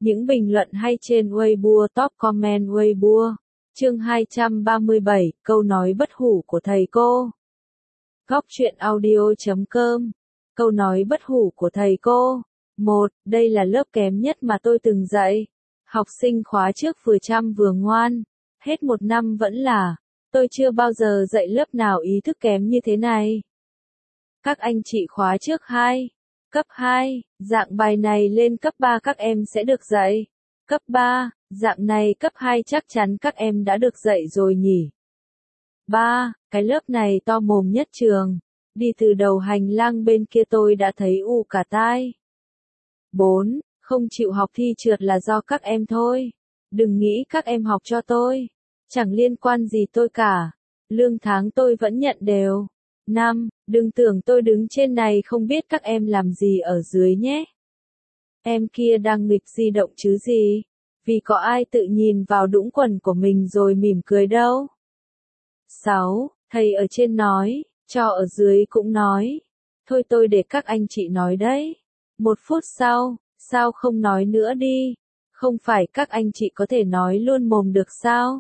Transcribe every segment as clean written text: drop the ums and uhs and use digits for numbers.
Những bình luận hay trên Weibo, top comment Weibo. Chương 237, câu nói bất hủ của thầy cô. Góc truyện audio.com. Câu nói bất hủ của thầy cô. 1. Đây là lớp kém nhất mà tôi từng dạy. Học sinh khóa trước vừa chăm vừa ngoan. Hết một năm vẫn là. Tôi chưa bao giờ dạy lớp nào ý thức kém như thế này. Các anh chị khóa trước 2. Cấp 2, dạng bài này lên cấp 3 các em sẽ được dạy. Cấp 3, dạng này cấp 2 chắc chắn các em đã được dạy rồi nhỉ. 3. Cái lớp này to mồm nhất trường. Đi từ đầu hành lang bên kia tôi đã thấy u cả tai. 4. Không chịu học thi trượt là do các em thôi. Đừng nghĩ các em học cho tôi. Chẳng liên quan gì tôi cả. Lương tháng tôi vẫn nhận đều. 5. Đừng tưởng tôi đứng trên này không biết các em làm gì ở dưới nhé. Em kia đang nghịch di động chứ gì. Vì có ai tự nhìn vào đũng quần của mình rồi mỉm cười đâu. 6. Thầy ở trên nói, cho ở dưới cũng nói. Thôi tôi để các anh chị nói đấy. 1 phút sau, sao không nói nữa đi. Không phải các anh chị có thể nói luôn mồm được sao?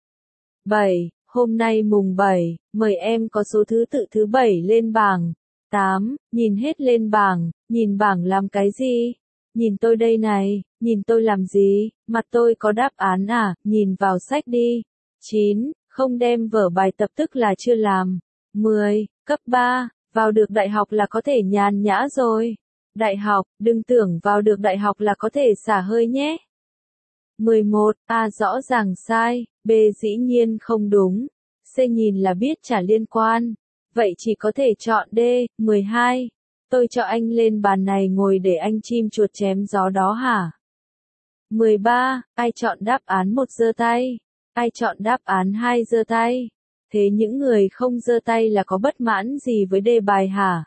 7. Hôm nay mùng 7, mời em có số thứ tự thứ 7 lên bảng. 8. Nhìn hết lên bảng, nhìn bảng làm cái gì? Nhìn tôi đây này, nhìn tôi làm gì? Mặt tôi có đáp án à? Nhìn vào sách đi. 9. Không đem vở bài tập tức là chưa làm. 10. Cấp 3, vào được đại học là có thể nhàn nhã rồi. Đại học, đừng tưởng vào được đại học là có thể xả hơi nhé. 11. A rõ ràng sai, B dĩ nhiên không đúng, C nhìn là biết chả liên quan. Vậy chỉ có thể chọn D. 12. Tôi cho anh lên bàn này ngồi để anh chim chuột chém gió đó hả? 13. Ai chọn đáp án 1 giơ tay? Ai chọn đáp án 2 giơ tay? Thế những người không giơ tay là có bất mãn gì với đề bài hả?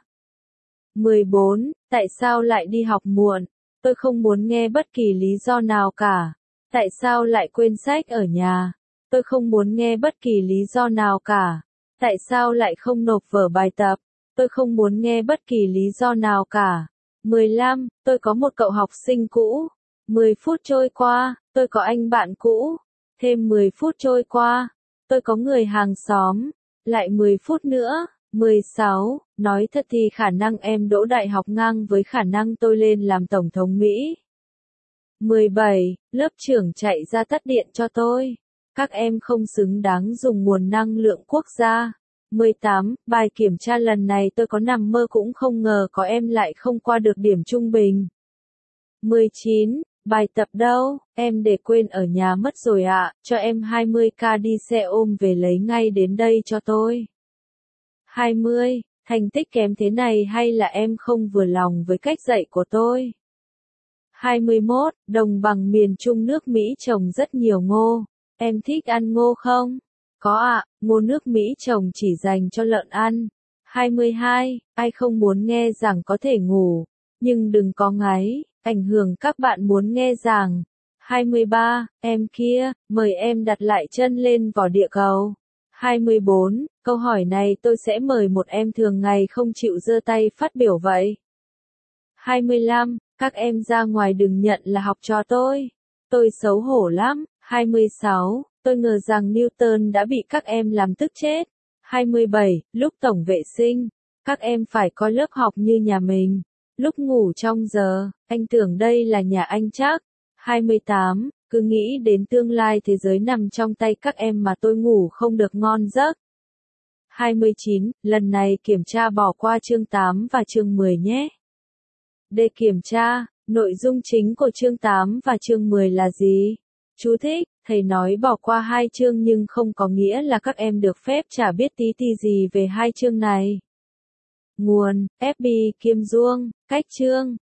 14. Tại sao lại đi học muộn? Tôi không muốn nghe bất kỳ lý do nào cả. Tại sao lại quên sách ở nhà? Tôi không muốn nghe bất kỳ lý do nào cả. Tại sao lại không nộp vở bài tập? Tôi không muốn nghe bất kỳ lý do nào cả. 15. Tôi có một cậu học sinh cũ. 10 phút trôi qua, tôi có anh bạn cũ. Thêm 10 phút trôi qua, tôi có người hàng xóm. Lại 10 phút nữa. 16. Nói thật thì khả năng em đỗ đại học ngang với khả năng tôi lên làm tổng thống Mỹ. 17. Lớp trưởng chạy ra tắt điện cho tôi. Các em không xứng đáng dùng nguồn năng lượng quốc gia. 18. Bài kiểm tra lần này tôi có nằm mơ cũng không ngờ có em lại không qua được điểm trung bình. 19. Bài tập đâu? Em để quên ở nhà mất rồi ạ, cho em 20k đi xe ôm về lấy ngay đến đây cho tôi. 20. Thành tích kém thế này hay là em không vừa lòng với cách dạy của tôi? 21. Đồng bằng miền Trung nước Mỹ trồng rất nhiều ngô. Em thích ăn ngô không? Có ạ, ngô nước Mỹ trồng chỉ dành cho lợn ăn. 22. Ai không muốn nghe giảng có thể ngủ, nhưng đừng có ngáy, ảnh hưởng các bạn muốn nghe giảng. 23. Em kia, mời em đặt lại chân lên vỏ địa cầu. 24. Câu hỏi này tôi sẽ mời một em thường ngày không chịu giơ tay phát biểu vậy. 25. Các em ra ngoài đừng nhận là học trò tôi. Tôi xấu hổ lắm. 26. Tôi ngờ rằng Newton đã bị các em làm tức chết. 27. Lúc tổng vệ sinh, các em phải coi lớp học như nhà mình. Lúc ngủ trong giờ, anh tưởng đây là nhà anh chắc. 28. Cứ nghĩ đến tương lai thế giới nằm trong tay các em mà tôi ngủ không được ngon giấc. 29. Lần này kiểm tra bỏ qua chương 8 và chương 10 nhé. Để kiểm tra, nội dung chính của chương 8 và chương 10 là gì? Chú thích, thầy nói bỏ qua 2 chương nhưng không có nghĩa là các em được phép chả biết tí ti gì về 2 chương này. Nguồn, FB Kim Duong, cách chương.